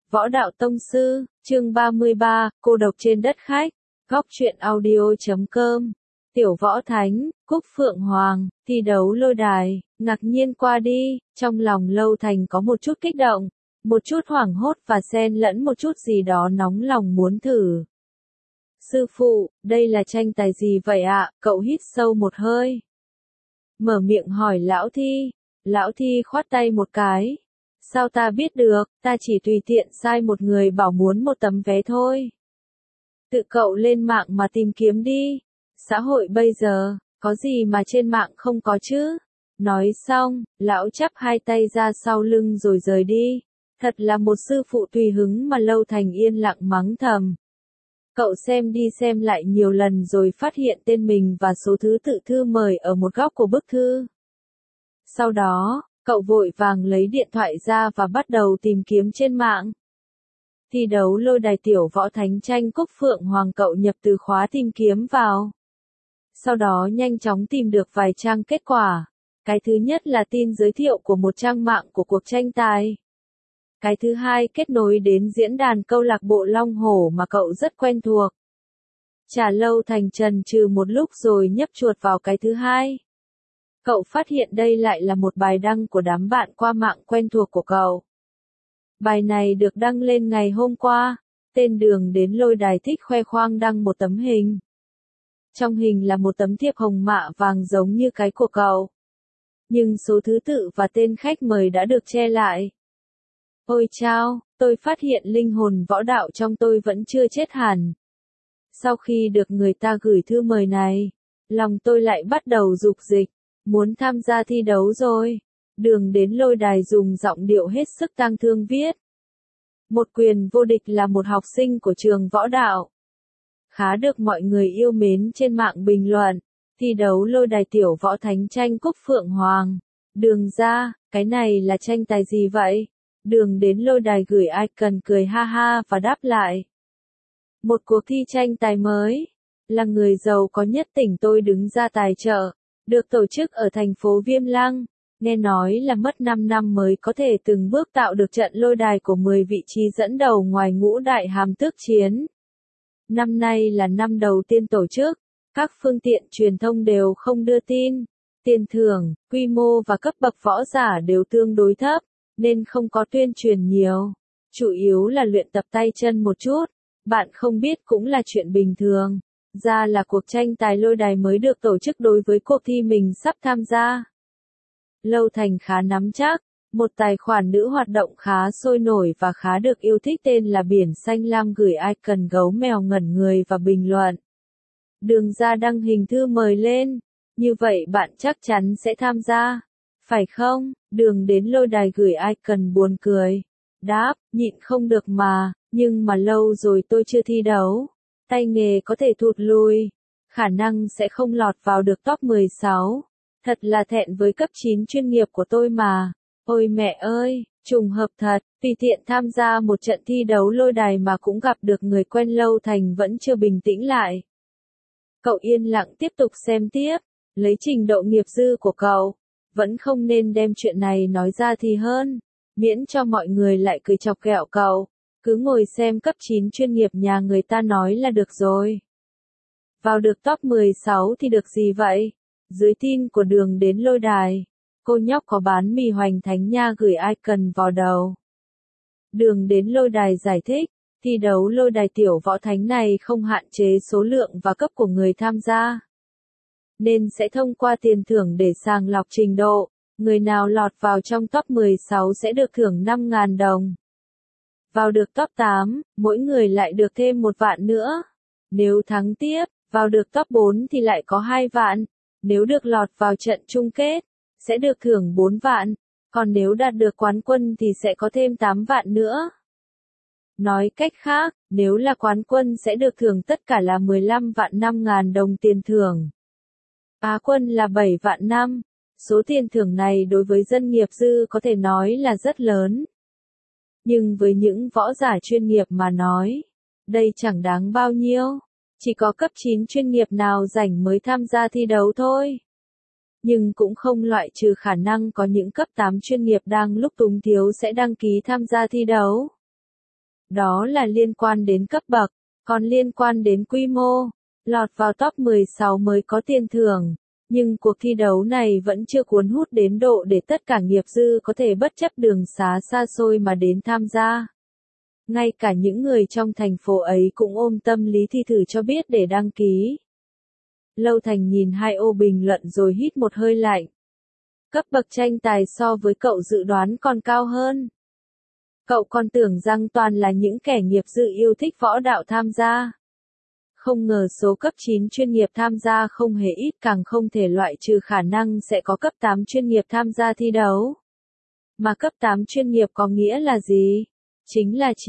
Võ đạo tông sư, chương 33, cô độc trên đất khách, góc truyện audio.com. Tiểu Võ Thánh, Cúc Phượng Hoàng, thi đấu lôi đài, ngạc nhiên qua đi, trong lòng Lâu Thành có một chút kích động, một chút hoảng hốt và xen lẫn một chút gì đó nóng lòng muốn thử. Sư phụ, đây là tranh tài gì vậy ạ? Cậu hít sâu một hơi. Mở miệng hỏi Lão Thi. Lão Thi khoát tay một cái. Sao ta biết được, ta chỉ tùy tiện sai một người bảo muốn một tấm vé thôi. Tự cậu lên mạng mà tìm kiếm đi. Xã hội bây giờ, có gì mà trên mạng không có chứ? Nói xong, lão chắp hai tay ra sau lưng rồi rời đi. Thật là một sư phụ tùy hứng mà Lâu Thành yên lặng mắng thầm. Cậu xem đi xem lại nhiều lần rồi phát hiện tên mình và số thứ tự thư mời ở một góc của bức thư. Sau đó, cậu vội vàng lấy điện thoại ra và bắt đầu tìm kiếm trên mạng. Thi đấu lôi đài Tiểu Võ Thánh tranh Cúc Phượng Hoàng, cậu nhập từ khóa tìm kiếm vào. Sau đó nhanh chóng tìm được vài trang kết quả. Cái thứ nhất là tin giới thiệu của một trang mạng của cuộc tranh tài. Cái thứ hai kết nối đến diễn đàn câu lạc bộ Long Hổ mà cậu rất quen thuộc. Chả Lâu Thành chần chừ một lúc rồi nhấp chuột vào cái thứ hai. Cậu phát hiện đây lại là một bài đăng của đám bạn qua mạng quen thuộc của cậu. Bài này được đăng lên ngày hôm qua, tên Đường đến lôi đài thích khoe khoang đăng một tấm hình. Trong hình là một tấm thiệp hồng mạ vàng giống như cái của cậu. Nhưng số thứ tự và tên khách mời đã được che lại. Ôi chao, tôi phát hiện linh hồn võ đạo trong tôi vẫn chưa chết hẳn. Sau khi được người ta gửi thư mời này, lòng tôi lại bắt đầu dục dịch, muốn tham gia thi đấu rồi. Đường đến lôi đài dùng giọng điệu hết sức tang thương viết. Một quyền vô địch là một học sinh của trường võ đạo. Khá được mọi người yêu mến trên mạng bình luận. Thi đấu lôi đài Tiểu Võ Thánh tranh Cúc Phượng Hoàng. Đường ra, cái này là tranh tài gì vậy? Đường đến lôi đài gửi icon cười ha ha và đáp lại. Một cuộc thi tranh tài mới. Là người giàu có nhất tỉnh tôi đứng ra tài trợ. Được tổ chức ở thành phố Viêm Lăng. Nghe nói là mất 5 năm mới có thể từng bước tạo được trận lôi đài của 10 vị trí dẫn đầu ngoài ngũ đại hàm tước chiến. Năm nay là năm đầu tiên tổ chức. Các phương tiện truyền thông đều không đưa tin. Tiền thưởng, quy mô và cấp bậc võ giả đều tương đối thấp, nên không có tuyên truyền nhiều. Chủ yếu là luyện tập tay chân một chút. Bạn không biết cũng là chuyện bình thường. Ra là cuộc tranh tài lôi đài mới được tổ chức đối với cuộc thi mình sắp tham gia. Lâu Thành khá nắm chắc. Một tài khoản nữ hoạt động khá sôi nổi và khá được yêu thích tên là Biển Xanh Lam gửi icon gấu mèo ngẩn người và bình luận. Đường ra đăng hình thư mời lên. Như vậy bạn chắc chắn sẽ tham gia. Phải không? Đường đến lôi đài gửi icon buồn cười. Đáp, nhịn không được mà, nhưng mà lâu rồi tôi chưa thi đấu. Tay nghề có thể thụt lùi. Khả năng sẽ không lọt vào được top 16. Thật là thẹn với cấp 9 chuyên nghiệp của tôi mà. Ôi mẹ ơi, trùng hợp thật, tùy tiện tham gia một trận thi đấu lôi đài mà cũng gặp được người quen. Lâu Thành vẫn chưa bình tĩnh lại. Cậu yên lặng tiếp tục xem tiếp, lấy trình độ nghiệp dư của cậu, vẫn không nên đem chuyện này nói ra thì hơn, miễn cho mọi người lại cười chọc ghẹo cậu, cứ ngồi xem cấp 9 chuyên nghiệp nhà người ta nói là được rồi. Vào được top 16 thì được gì vậy? Dưới tin của Đường đến lôi đài, cô nhóc có bán mì Hoành Thánh nha gửi icon vào đầu. Đường đến lôi đài giải thích, thi đấu lôi đài Tiểu Võ Thánh này không hạn chế số lượng và cấp của người tham gia. Nên sẽ thông qua tiền thưởng để sàng lọc trình độ, người nào lọt vào trong top 16 sẽ được thưởng 5.000 đồng. Vào được top 8, mỗi người lại được thêm 1 vạn nữa. Nếu thắng tiếp, vào được top 4 thì lại có 2 vạn. Nếu được lọt vào trận chung kết, sẽ được thưởng 4 vạn. Còn nếu đạt được quán quân thì sẽ có thêm 8 vạn nữa. Nói cách khác, nếu là quán quân sẽ được thưởng tất cả là 15 vạn 5.000 đồng tiền thưởng. Á quân là 7 vạn 5. Số tiền thưởng này đối với dân nghiệp dư có thể nói là rất lớn. Nhưng với những võ giả chuyên nghiệp mà nói, đây chẳng đáng bao nhiêu. Chỉ có cấp 9 chuyên nghiệp nào rảnh mới tham gia thi đấu thôi. Nhưng cũng không loại trừ khả năng có những cấp 8 chuyên nghiệp đang lúc túng thiếu sẽ đăng ký tham gia thi đấu. Đó là liên quan đến cấp bậc, còn liên quan đến quy mô, lọt vào top 16 mới có tiền thưởng. Nhưng cuộc thi đấu này vẫn chưa cuốn hút đến độ để tất cả nghiệp dư có thể bất chấp đường xá xa xôi mà đến tham gia. Ngay cả những người trong thành phố ấy cũng ôm tâm lý thi thử cho biết để đăng ký. Lâu Thành nhìn hai ô bình luận rồi hít một hơi lạnh. Cấp bậc tranh tài so với cậu dự đoán còn cao hơn. Cậu còn tưởng rằng toàn là những kẻ nghiệp dư yêu thích võ đạo tham gia. Không ngờ số cấp 9 chuyên nghiệp tham gia không hề ít, càng không thể loại trừ khả năng sẽ có cấp 8 chuyên nghiệp tham gia thi đấu. Mà cấp 8 chuyên nghiệp có nghĩa là gì? Chính là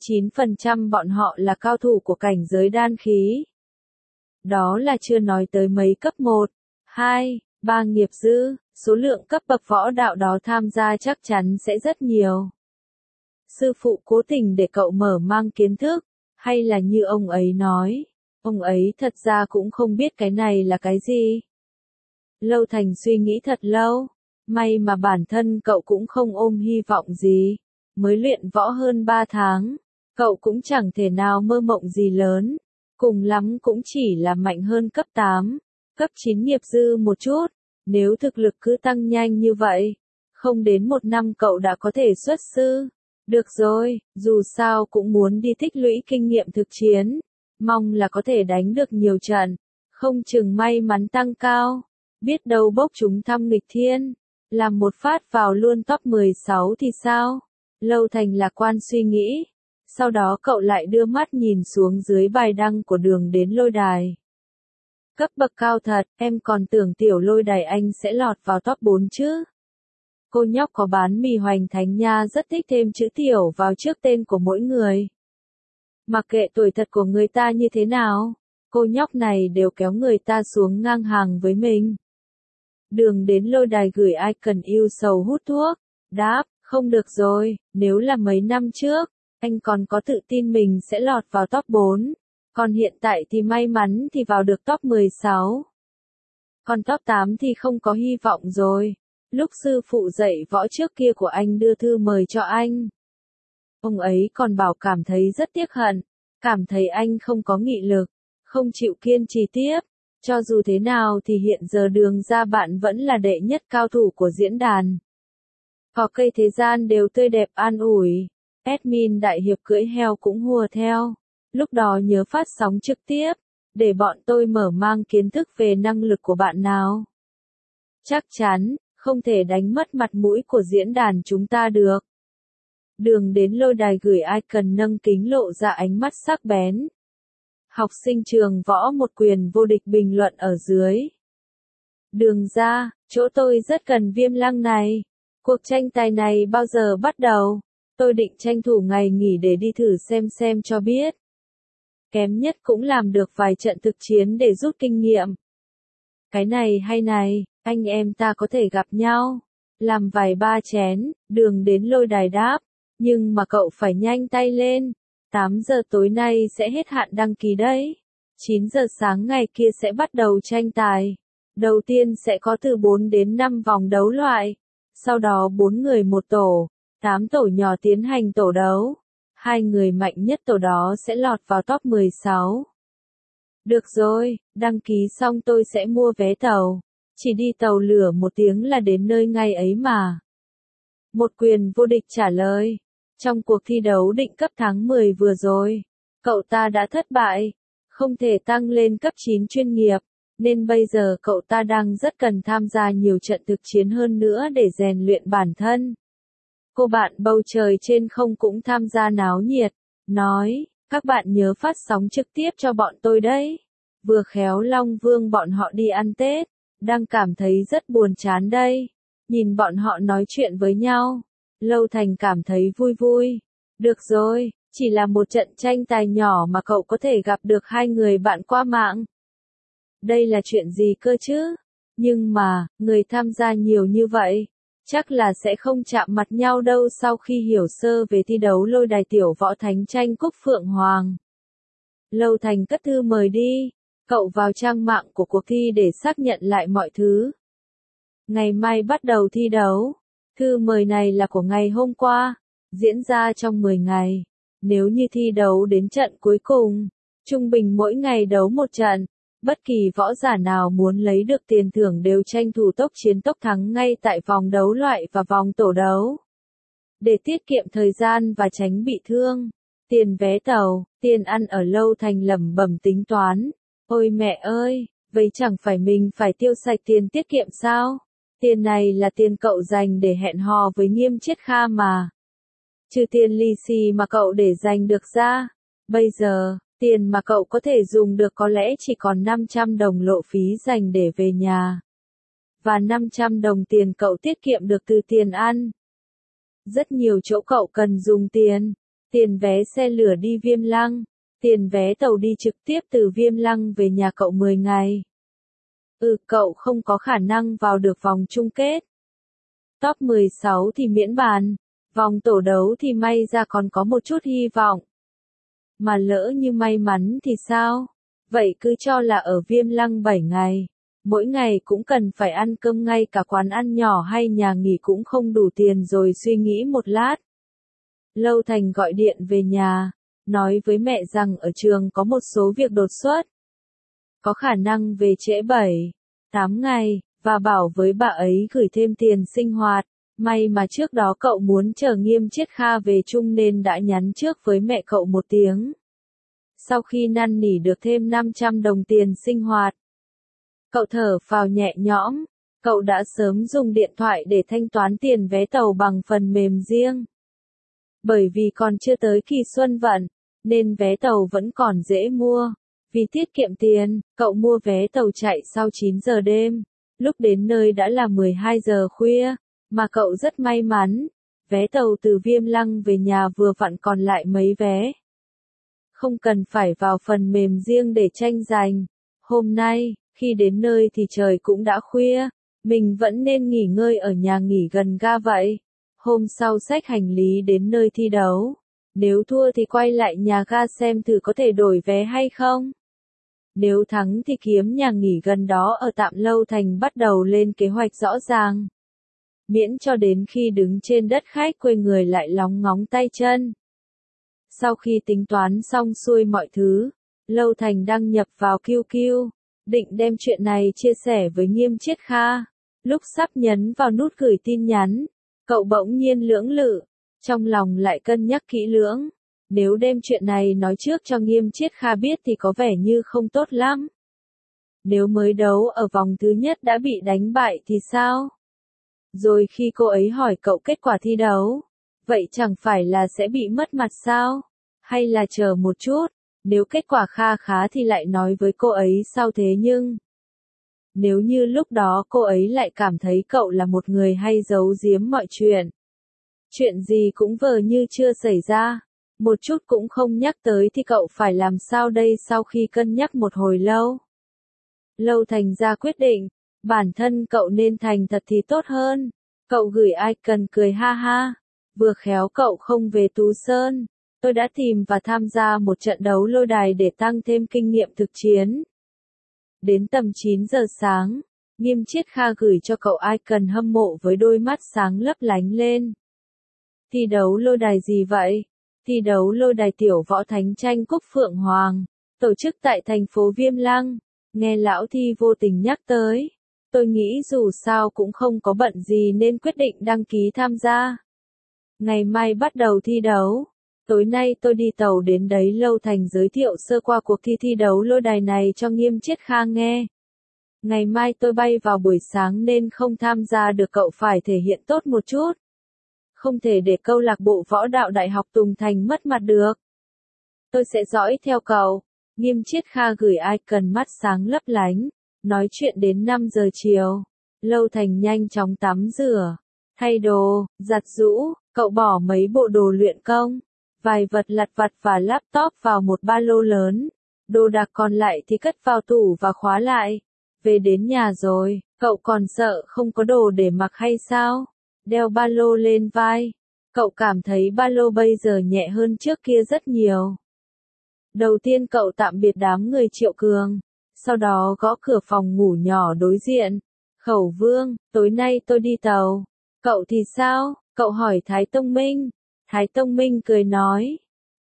99% bọn họ là cao thủ của cảnh giới đan khí. Đó là chưa nói tới mấy cấp 1, 2, 3 nghiệp dư, số lượng cấp bậc võ đạo đó tham gia chắc chắn sẽ rất nhiều. Sư phụ cố tình để cậu mở mang kiến thức, hay là như ông ấy nói, ông ấy thật ra cũng không biết cái này là cái gì. Lâu Thành suy nghĩ thật lâu, may mà bản thân cậu cũng không ôm hy vọng gì, mới luyện võ hơn 3 tháng, cậu cũng chẳng thể nào mơ mộng gì lớn, cùng lắm cũng chỉ là mạnh hơn cấp 8, cấp 9 nghiệp dư một chút, nếu thực lực cứ tăng nhanh như vậy, không đến 1 năm cậu đã có thể xuất sư. Được rồi, dù sao cũng muốn đi tích lũy kinh nghiệm thực chiến, mong là có thể đánh được nhiều trận, không chừng may mắn tăng cao, biết đâu bốc chúng thăm nghịch thiên, làm một phát vào luôn top 16 thì sao? Lâu Thành lạc quan suy nghĩ, sau đó cậu lại đưa mắt nhìn xuống dưới bài đăng của Đường Đến Lôi Đài. Cấp bậc cao thật, em còn tưởng Tiểu Lôi Đài anh sẽ lọt vào top 4 chứ. Cô nhóc có bán mì Hoành Thánh nha rất thích thêm chữ tiểu vào trước tên của mỗi người. Mặc kệ tuổi thật của người ta như thế nào, cô nhóc này đều kéo người ta xuống ngang hàng với mình. Đường Đến Lôi Đài gửi icon yêu sầu hút thuốc, đáp, không được rồi, nếu là mấy năm trước, anh còn có tự tin mình sẽ lọt vào top 4, còn hiện tại thì may mắn thì vào được top 16. Còn top 8 thì không có hy vọng rồi. Lúc sư phụ dạy võ trước kia của anh đưa thư mời cho anh, ông ấy còn bảo cảm thấy rất tiếc hận, cảm thấy anh không có nghị lực, không chịu kiên trì tiếp. Cho dù thế nào thì hiện giờ Đường ra bạn vẫn là đệ nhất cao thủ của diễn đàn. Cỏ cây thế gian đều tươi đẹp an ủi. Admin đại hiệp cưỡi heo cũng hùa theo. Lúc đó nhớ phát sóng trực tiếp, để bọn tôi mở mang kiến thức về năng lực của bạn nào. Chắc chắn, không thể đánh mất mặt mũi của diễn đàn chúng ta được. Đường Đến Lôi Đài gửi icon nâng kính lộ ra ánh mắt sắc bén. Học sinh trường võ một quyền vô địch bình luận ở dưới. Đường ra, chỗ tôi rất cần Viêm Lăng này. Cuộc tranh tài này bao giờ bắt đầu? Tôi định tranh thủ ngày nghỉ để đi thử xem cho biết. Kém nhất cũng làm được vài trận thực chiến để rút kinh nghiệm. Cái này hay này, anh em ta có thể gặp nhau, làm vài ba chén, Đường Đến Lôi Đài đáp, nhưng mà cậu phải nhanh tay lên, 8 giờ tối nay sẽ hết hạn đăng ký đấy, 9 giờ sáng ngày kia sẽ bắt đầu tranh tài, đầu tiên sẽ có từ 4 đến 5 vòng đấu loại, sau đó 4 người một tổ, 8 tổ nhỏ tiến hành tổ đấu, 2 người mạnh nhất tổ đó sẽ lọt vào top 16. Được rồi, đăng ký xong tôi sẽ mua vé tàu. Chỉ đi tàu lửa 1 tiếng là đến nơi ngay ấy mà. Một quyền vô địch trả lời. Trong cuộc thi đấu định cấp tháng 10 vừa rồi, cậu ta đã thất bại, không thể tăng lên cấp 9 chuyên nghiệp, nên bây giờ cậu ta đang rất cần tham gia nhiều trận thực chiến hơn nữa để rèn luyện bản thân. Cô bạn bầu trời trên không cũng tham gia náo nhiệt, nói, các bạn nhớ phát sóng trực tiếp cho bọn tôi đấy. Vừa khéo Long Vương bọn họ đi ăn Tết, đang cảm thấy rất buồn chán đây. Nhìn bọn họ nói chuyện với nhau, Lâu Thành cảm thấy vui vui. Được rồi, chỉ là một trận tranh tài nhỏ mà cậu có thể gặp được 2 người bạn qua mạng. Đây là chuyện gì cơ chứ? Nhưng mà, người tham gia nhiều như vậy, chắc là sẽ không chạm mặt nhau đâu. Sau khi hiểu sơ về thi đấu Lôi Đài Tiểu Võ Thánh tranh Cúc Phượng Hoàng, Lâu Thành cất thư mời đi. Cậu vào trang mạng của cuộc thi để xác nhận lại mọi thứ. Ngày mai bắt đầu thi đấu. Thư mời này là của ngày hôm qua, diễn ra trong 10 ngày. Nếu như thi đấu đến trận cuối cùng, trung bình mỗi ngày đấu một trận, bất kỳ võ giả nào muốn lấy được tiền thưởng đều tranh thủ tốc chiến tốc thắng ngay tại vòng đấu loại và vòng tổ đấu. Để tiết kiệm thời gian và tránh bị thương, tiền vé tàu, tiền ăn ở Lâu Thành lẩm bẩm tính toán. Ôi mẹ ơi, vậy chẳng phải mình phải tiêu sạch tiền tiết kiệm sao? Tiền này là tiền cậu dành để hẹn hò với Nghiêm Chiết Kha mà. Trừ tiền lì xì mà cậu để dành được ra. Bây giờ, tiền mà cậu có thể dùng được có lẽ chỉ còn 500 đồng lộ phí dành để về nhà. Và 500 đồng tiền cậu tiết kiệm được từ tiền ăn. Rất nhiều chỗ cậu cần dùng tiền. Tiền vé xe lửa đi Viêm Lăng. Tiền vé tàu đi trực tiếp từ Viêm Lăng về nhà cậu 10 ngày. Cậu không có khả năng vào được vòng chung kết. Top 16 thì miễn bàn. Vòng tổ đấu thì may ra còn có một chút hy vọng. Mà lỡ như may mắn thì sao? Vậy cứ cho là ở Viêm Lăng 7 ngày. Mỗi ngày cũng cần phải ăn cơm, ngay cả quán ăn nhỏ hay nhà nghỉ cũng không đủ tiền rồi suy nghĩ một lát. Lâu Thành gọi điện về nhà, nói với mẹ rằng ở trường có một số việc đột xuất. Có khả năng về trễ 7, 8 ngày, và bảo với bà ấy gửi thêm tiền sinh hoạt. May mà trước đó cậu muốn chờ Nghiêm Chiết Kha về chung nên đã nhắn trước với mẹ cậu một tiếng. Sau khi năn nỉ được thêm 500 đồng tiền sinh hoạt, cậu thở phào nhẹ nhõm. Cậu đã sớm dùng điện thoại để thanh toán tiền vé tàu bằng phần mềm riêng. Bởi vì còn chưa tới kỳ xuân vận, nên vé tàu vẫn còn dễ mua. Vì tiết kiệm tiền, cậu mua vé tàu chạy sau 9 giờ đêm. Lúc đến nơi đã là 12 giờ khuya, mà cậu rất may mắn. Vé tàu từ Viêm Lăng về nhà vừa vặn còn lại mấy vé. Không cần phải vào phần mềm riêng để tranh giành. Hôm nay, khi đến nơi thì trời cũng đã khuya. Mình vẫn nên nghỉ ngơi ở nhà nghỉ gần ga vậy. Hôm sau xách hành lý đến nơi thi đấu. Nếu thua thì quay lại nhà ga xem thử có thể đổi vé hay không. Nếu thắng thì kiếm nhà nghỉ gần đó ở tạm. Lâu Thành bắt đầu lên kế hoạch rõ ràng. Miễn cho đến khi đứng trên đất khách quê người lại lóng ngóng tay chân. Sau khi tính toán xong xuôi mọi thứ, Lâu Thành đăng nhập vào QQ, định đem chuyện này chia sẻ với Nghiêm Chiết Kha. Lúc sắp nhấn vào nút gửi tin nhắn, cậu bỗng nhiên lưỡng lự, trong lòng lại cân nhắc kỹ lưỡng. Nếu đem chuyện này nói trước cho Nghiêm Chiết Kha biết thì có vẻ như không tốt lắm. Nếu mới đấu ở vòng thứ nhất đã bị đánh bại thì sao? Rồi khi cô ấy hỏi cậu kết quả thi đấu, vậy chẳng phải là sẽ bị mất mặt sao? Hay là chờ một chút, nếu kết quả kha khá thì lại nói với cô ấy sau. Thế nhưng, nếu như lúc đó cô ấy lại cảm thấy cậu là một người hay giấu giếm mọi chuyện. Chuyện gì cũng vờ như chưa xảy ra, một chút cũng không nhắc tới thì cậu phải làm sao đây? Sau khi cân nhắc một hồi lâu, Lâu Thành ra quyết định, bản thân cậu nên thành thật thì tốt hơn. Cậu gửi icon cười ha ha. Vừa khéo cậu không về Tú Sơn. Tôi đã tìm và tham gia một trận đấu lôi đài để tăng thêm kinh nghiệm thực chiến. Đến tầm 9 giờ sáng, Nghiêm Chiết Kha gửi cho cậu icon hâm mộ với đôi mắt sáng lấp lánh lên. Thi đấu lôi đài gì vậy? Thi đấu lôi đài Tiểu Võ Thánh tranh Cúc Phượng Hoàng, tổ chức tại thành phố Viêm Lăng. Nghe lão Thi vô tình nhắc tới, tôi nghĩ dù sao cũng không có bận gì nên quyết định đăng ký tham gia. Ngày mai bắt đầu thi đấu. Tối nay tôi đi tàu đến đấy. Lâu Thành giới thiệu sơ qua cuộc thi đấu lôi đài này cho Nghiêm Chiết Kha nghe. Ngày mai tôi bay vào buổi sáng nên không tham gia được. Cậu phải thể hiện tốt một chút. Không thể để câu lạc bộ võ đạo Đại học Tùng Thành mất mặt được. Tôi sẽ dõi theo cậu. Nghiêm Chiết Kha gửi icon mắt sáng lấp lánh. Nói chuyện đến 5 giờ chiều. Lâu Thành nhanh chóng tắm rửa, thay đồ, giặt giũ. Cậu bỏ mấy bộ đồ luyện công, vài vật lặt vặt và laptop vào một ba lô lớn. Đồ đạc còn lại thì cất vào tủ và khóa lại. Về đến nhà rồi, cậu còn sợ không có đồ để mặc hay sao? Đeo ba lô lên vai. Cậu cảm thấy ba lô bây giờ nhẹ hơn trước kia rất nhiều. Đầu tiên cậu tạm biệt đám người Triệu Cường. Sau đó gõ cửa phòng ngủ nhỏ đối diện. Khẩu Vương, tối nay tôi đi tàu. Cậu thì sao? Cậu hỏi Thái Tông Minh. Thái Tông Minh cười nói.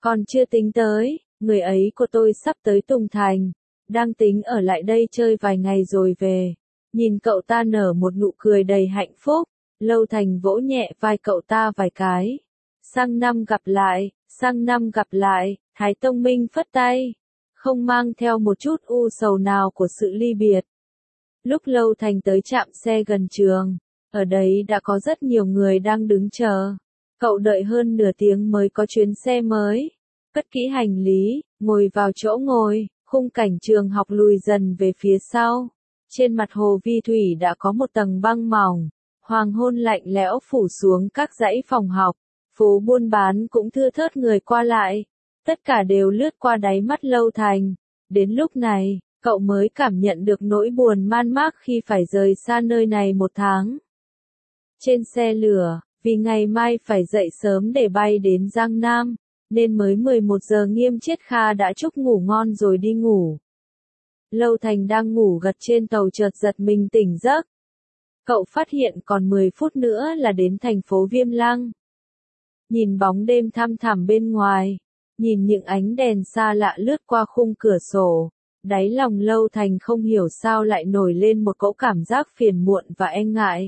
Còn chưa tính tới, người ấy của tôi sắp tới Tùng Thành, đang tính ở lại đây chơi vài ngày rồi về. Nhìn cậu ta nở một nụ cười đầy hạnh phúc, Lâu Thành vỗ nhẹ vai cậu ta vài cái. Sang năm gặp lại, sang năm gặp lại, Thái Tông Minh phất tay, không mang theo một chút u sầu nào của sự ly biệt. Lúc Lâu Thành tới trạm xe gần trường, ở đấy đã có rất nhiều người đang đứng chờ. Cậu đợi hơn nửa tiếng mới có chuyến xe mới. Cất kỹ hành lý, ngồi vào chỗ ngồi, khung cảnh trường học lùi dần về phía sau. Trên mặt hồ vi thủy đã có một tầng băng mỏng, hoàng hôn lạnh lẽo phủ xuống các dãy phòng học. Phố buôn bán cũng thưa thớt người qua lại. Tất cả đều lướt qua đáy mắt Lâu Thành. Đến lúc này, cậu mới cảm nhận được nỗi buồn man mác khi phải rời xa nơi này một tháng. Trên xe lửa, vì ngày mai phải dậy sớm để bay đến Giang Nam, nên mới 11 giờ Nghiêm Chiết Kha đã chúc ngủ ngon rồi đi ngủ. Lâu Thành đang ngủ gật trên tàu chợt giật mình tỉnh giấc. Cậu phát hiện còn 10 phút nữa là đến thành phố Viêm Lăng. Nhìn bóng đêm thăm thẳm bên ngoài, nhìn những ánh đèn xa lạ lướt qua khung cửa sổ, đáy lòng Lâu Thành không hiểu sao lại nổi lên một cỗ cảm giác phiền muộn và e ngại.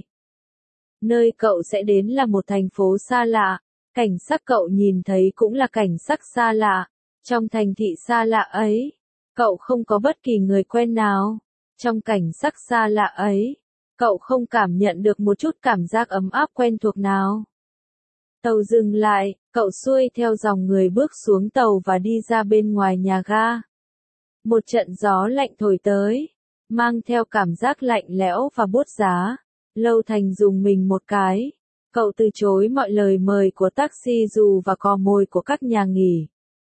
Nơi cậu sẽ đến là một thành phố xa lạ, cảnh sắc cậu nhìn thấy cũng là cảnh sắc xa lạ. Trong thành thị xa lạ ấy, cậu không có bất kỳ người quen nào. Trong cảnh sắc xa lạ ấy, cậu không cảm nhận được một chút cảm giác ấm áp quen thuộc nào. Tàu dừng lại, cậu xuôi theo dòng người bước xuống tàu và đi ra bên ngoài nhà ga. Một trận gió lạnh thổi tới, mang theo cảm giác lạnh lẽo và buốt giá. Lâu Thành dùng mình một cái. Cậu từ chối mọi lời mời của taxi dù và cò mồi của các nhà nghỉ.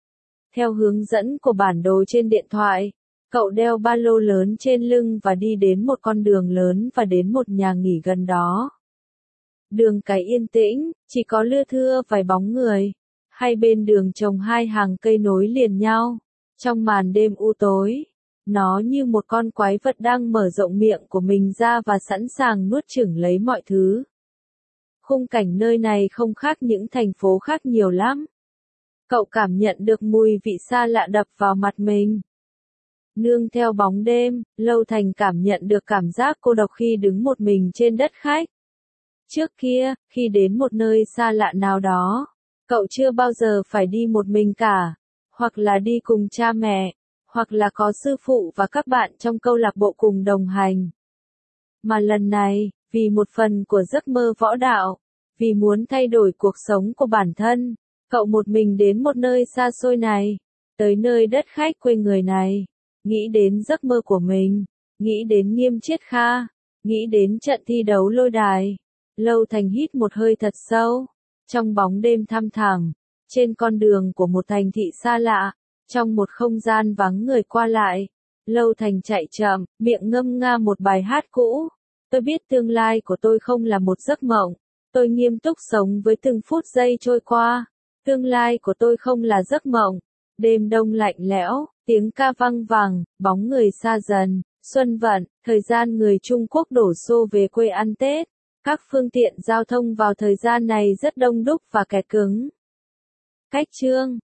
Theo hướng dẫn của bản đồ trên điện thoại, cậu đeo ba lô lớn trên lưng và đi đến một con đường lớn và đến một nhà nghỉ gần đó. Đường cái yên tĩnh, chỉ có lưa thưa vài bóng người. Hai bên đường trồng hai hàng cây nối liền nhau. Trong màn đêm u tối, nó như một con quái vật đang mở rộng miệng của mình ra và sẵn sàng nuốt chửng lấy mọi thứ. Khung cảnh nơi này không khác những thành phố khác nhiều lắm. Cậu cảm nhận được mùi vị xa lạ đập vào mặt mình. Nương theo bóng đêm, Lâu Thành cảm nhận được cảm giác cô độc khi đứng một mình trên đất khách. Trước kia, khi đến một nơi xa lạ nào đó, cậu chưa bao giờ phải đi một mình cả, hoặc là đi cùng cha mẹ, hoặc là có sư phụ và các bạn trong câu lạc bộ cùng đồng hành. Mà lần này, vì một phần của giấc mơ võ đạo, vì muốn thay đổi cuộc sống của bản thân, cậu một mình đến một nơi xa xôi này, tới nơi đất khách quê người này, nghĩ đến giấc mơ của mình, nghĩ đến Nghiêm Chiết Kha, nghĩ đến trận thi đấu lôi đài. Lâu Thành hít một hơi thật sâu, trong bóng đêm thăm thẳm, trên con đường của một thành thị xa lạ, trong một không gian vắng người qua lại, Lâu Thành chạy chậm, miệng ngâm nga một bài hát cũ. Tôi biết tương lai của tôi không là một giấc mộng, tôi nghiêm túc sống với từng phút giây trôi qua. Tương lai của tôi không là giấc mộng. Đêm đông lạnh lẽo, tiếng ca văng vẳng, bóng người xa dần, xuân vận, thời gian người Trung Quốc đổ xô về quê ăn Tết. Các phương tiện giao thông vào thời gian này rất đông đúc và kẹt cứng. Cách chương